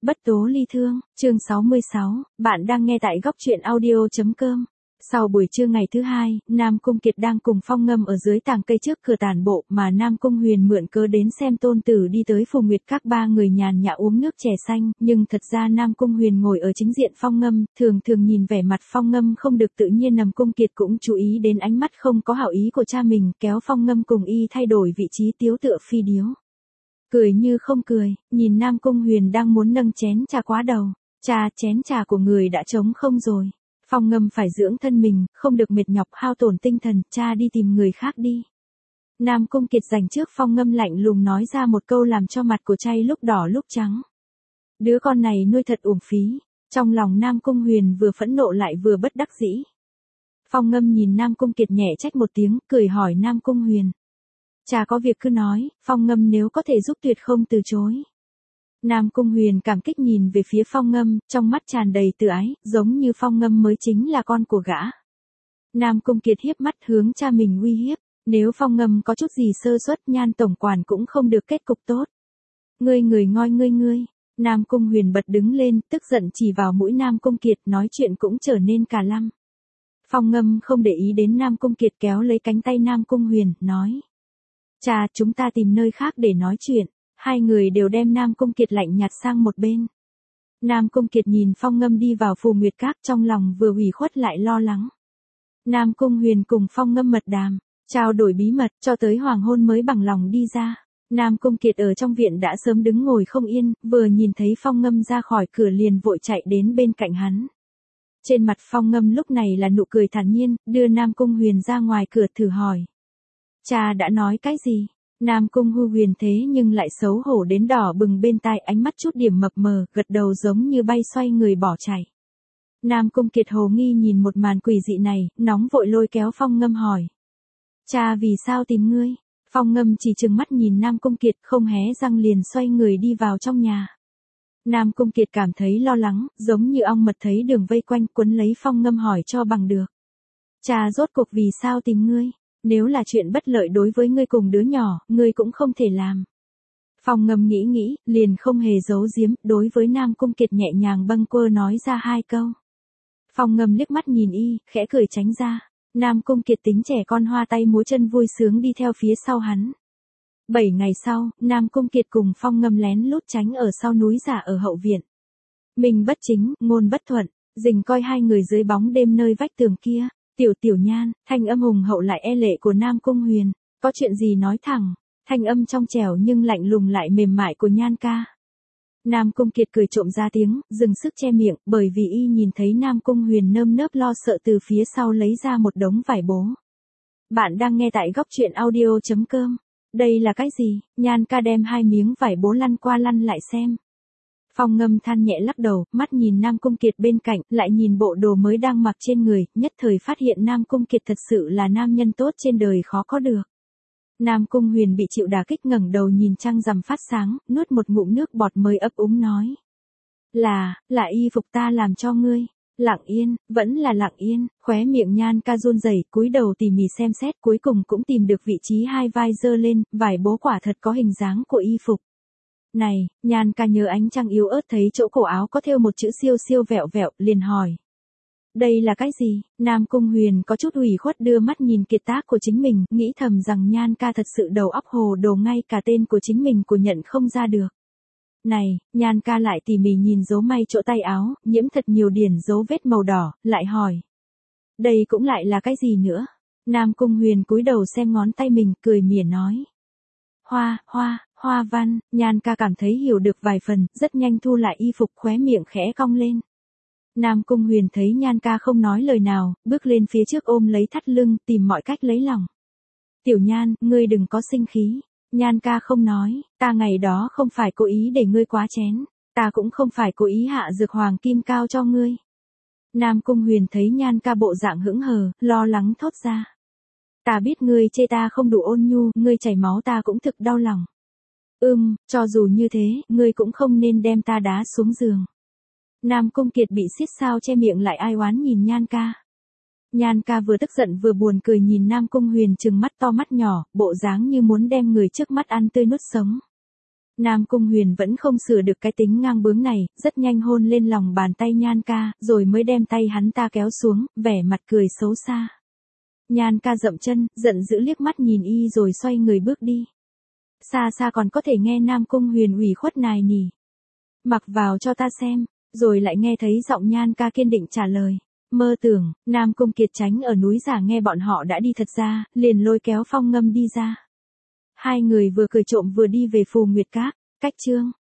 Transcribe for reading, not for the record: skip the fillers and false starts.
Bất tố ly thương, chương 66, bạn đang nghe tại góc truyện audio.com. Sau buổi trưa ngày thứ hai, Nam Cung Kiệt đang cùng Phong Ngâm ở dưới tàng cây trước cửa tản bộ mà Nam Cung Huyền mượn cớ đến xem tôn tử đi tới Phù Nguyệt các ba người nhàn nhã uống nước chè xanh, nhưng thật ra Nam Cung Huyền ngồi ở chính diện Phong Ngâm, thường nhìn vẻ mặt Phong Ngâm không được tự nhiên. Nam Cung Kiệt cũng chú ý đến ánh mắt không có hảo ý của cha mình, kéo Phong Ngâm cùng y thay đổi vị trí tiếu tựa phi điếu. Cười như không cười, nhìn Nam Cung Huyền đang muốn nâng chén trà quá đầu. Cha, chén trà của người đã trống không rồi. Phong Ngâm phải dưỡng thân mình, không được mệt nhọc hao tổn tinh thần, cha đi tìm người khác đi. Nam Cung Kiệt dành trước Phong Ngâm lạnh lùng nói ra một câu làm cho mặt của trai lúc đỏ lúc trắng. Đứa con này nuôi thật uổng phí. Trong lòng Nam Cung Huyền vừa phẫn nộ lại vừa bất đắc dĩ. Phong Ngâm nhìn Nam Cung Kiệt nhẹ trách một tiếng, cười hỏi Nam Cung Huyền. Cha có việc cứ nói, Phong Ngâm nếu có thể giúp tuyệt không từ chối. Nam Cung Huyền cảm kích nhìn về phía Phong Ngâm, trong mắt tràn đầy từ ái, giống như Phong Ngâm mới chính là con của gã. Nam Cung Kiệt hiếp mắt hướng cha mình uy hiếp, nếu Phong Ngâm có chút gì sơ suất Nhan tổng quản cũng không được kết cục tốt. Ngươi người ngoi ngươi. Nam Cung Huyền bật đứng lên, tức giận chỉ vào mũi Nam Cung Kiệt, nói chuyện cũng trở nên cà lăm. Phong Ngâm không để ý đến Nam Cung Kiệt, kéo lấy cánh tay Nam Cung Huyền, nói. Cha, chúng ta tìm nơi khác để nói chuyện. Hai người đều đem Nam Cung Kiệt lạnh nhạt sang một bên. Nam Cung Kiệt nhìn Phong Ngâm đi vào Phù Nguyệt Các, trong lòng vừa ủy khuất lại lo lắng. Nam Cung Huyền cùng Phong Ngâm mật đàm, trao đổi bí mật, cho tới hoàng hôn mới bằng lòng đi ra. Nam Cung Kiệt ở trong viện đã sớm đứng ngồi không yên, vừa nhìn thấy Phong Ngâm ra khỏi cửa liền vội chạy đến bên cạnh hắn. Trên mặt Phong Ngâm lúc này là nụ cười thản nhiên, đưa Nam Cung Huyền ra ngoài cửa thử hỏi. Cha đã nói cái gì? Nam Cung Huyền thế nhưng lại xấu hổ đến đỏ bừng bên tai, ánh mắt chút điểm mập mờ, gật đầu giống như bay xoay người bỏ chạy. Nam Cung Kiệt hồ nghi nhìn một màn quỷ dị này, nóng vội lôi kéo Phong Ngâm hỏi. Cha vì sao tìm ngươi? Phong Ngâm chỉ trừng mắt nhìn Nam Cung Kiệt, không hé răng liền xoay người đi vào trong nhà. Nam Cung Kiệt cảm thấy lo lắng, giống như ong mật thấy đường vây quanh, quấn lấy Phong Ngâm hỏi cho bằng được. Cha rốt cuộc vì sao tìm ngươi? Nếu là chuyện bất lợi đối với ngươi cùng đứa nhỏ, ngươi cũng không thể làm. Phong Ngâm nghĩ, liền không hề giấu giếm, đối với Nam Cung Kiệt nhẹ nhàng bâng quơ nói ra hai câu. Phong Ngâm liếc mắt nhìn y, khẽ cười tránh ra. Nam Cung Kiệt tính trẻ con hoa tay múa chân vui sướng đi theo phía sau hắn. 7 ngày sau, Nam Cung Kiệt cùng Phong Ngâm lén lút tránh ở sau núi giả ở hậu viện. Mình bất chính, ngôn bất thuận, rình coi hai người dưới bóng đêm nơi vách tường kia. Tiểu Nhan, thanh âm hùng hậu lại e lệ của Nam Cung Huyền, có chuyện gì nói thẳng, thanh âm trong trẻo nhưng lạnh lùng lại mềm mại của Nhan ca. Nam Cung Kiệt cười trộm ra tiếng, dừng sức che miệng, bởi vì y nhìn thấy Nam Cung Huyền nơm nớp lo sợ từ phía sau lấy ra một đống vải bố. Bạn đang nghe tại góc truyện audio.com. Đây là cái gì? Nhan ca đem hai miếng vải bố lăn qua lăn lại xem. Phong Ngâm than nhẹ lắc đầu, mắt nhìn Nam Cung Kiệt bên cạnh, lại nhìn bộ đồ mới đang mặc trên người, nhất thời phát hiện Nam Cung Kiệt thật sự là nam nhân tốt trên đời khó có được. Nam Cung Huyền bị chịu đả kích ngẩng đầu nhìn trăng rằm phát sáng, nuốt một ngụm nước bọt mới ấp úng nói. Là y phục ta làm cho ngươi. Lặng Yên, vẫn là Lặng Yên, khóe miệng Nhan ca run rẩy, cúi đầu tỉ mỉ xem xét, cuối cùng cũng tìm được vị trí hai vai giơ lên, vải bố quả thật có hình dáng của y phục. Này, Nhan ca nhớ ánh trăng yếu ớt thấy chỗ cổ áo có thêu một chữ siêu vẹo vẹo, liền hỏi. Đây là cái gì? Nam Cung Huyền có chút ủy khuất đưa mắt nhìn kiệt tác của chính mình, nghĩ thầm rằng Nhan ca thật sự đầu óc hồ đồ, ngay cả tên của chính mình của nhận không ra được. Này, Nhan ca lại tỉ mỉ nhìn dấu may chỗ tay áo, nhiễm thật nhiều điển dấu vết màu đỏ, lại hỏi. Đây cũng lại là cái gì nữa? Nam Cung Huyền cúi đầu xem ngón tay mình, cười mỉa nói. Hoa văn, Nhan ca cảm thấy hiểu được vài phần, rất nhanh thu lại y phục, khóe miệng khẽ cong lên. Nam Cung Huyền thấy Nhan ca không nói lời nào, bước lên phía trước ôm lấy thắt lưng, tìm mọi cách lấy lòng. Tiểu Nhan, ngươi đừng có sinh khí. Nhan ca không nói, ta ngày đó không phải cố ý để ngươi quá chén, ta cũng không phải cố ý hạ dược hoàng kim cao cho ngươi. Nam Cung Huyền thấy Nhan ca bộ dạng hững hờ, lo lắng thốt ra. Ta biết ngươi chê ta không đủ ôn nhu, ngươi chảy máu ta cũng thực đau lòng. Cho dù như thế, ngươi cũng không nên đem ta đá xuống giường. Nam Cung Kiệt bị xiết sao che miệng lại ai oán nhìn Nhan ca. Nhan ca vừa tức giận vừa buồn cười nhìn Nam Cung Huyền trừng mắt to mắt nhỏ, bộ dáng như muốn đem người trước mắt ăn tươi nuốt sống. Nam Cung Huyền vẫn không sửa được cái tính ngang bướng này, rất nhanh hôn lên lòng bàn tay Nhan ca, rồi mới đem tay hắn ta kéo xuống, vẻ mặt cười xấu xa. Nhan ca dậm chân, giận dữ liếc mắt nhìn y rồi xoay người bước đi. Xa xa còn có thể nghe Nam Cung Huyền ủy khuất nài nỉ. Mặc vào cho ta xem, rồi lại nghe thấy giọng Nhan ca kiên định trả lời. Mơ tưởng, Nam Cung Kiệt tránh ở núi giả nghe bọn họ đã đi thật ra, liền lôi kéo Phong Ngâm đi ra. Hai người vừa cười trộm vừa đi về Phù Nguyệt Các, cách chương.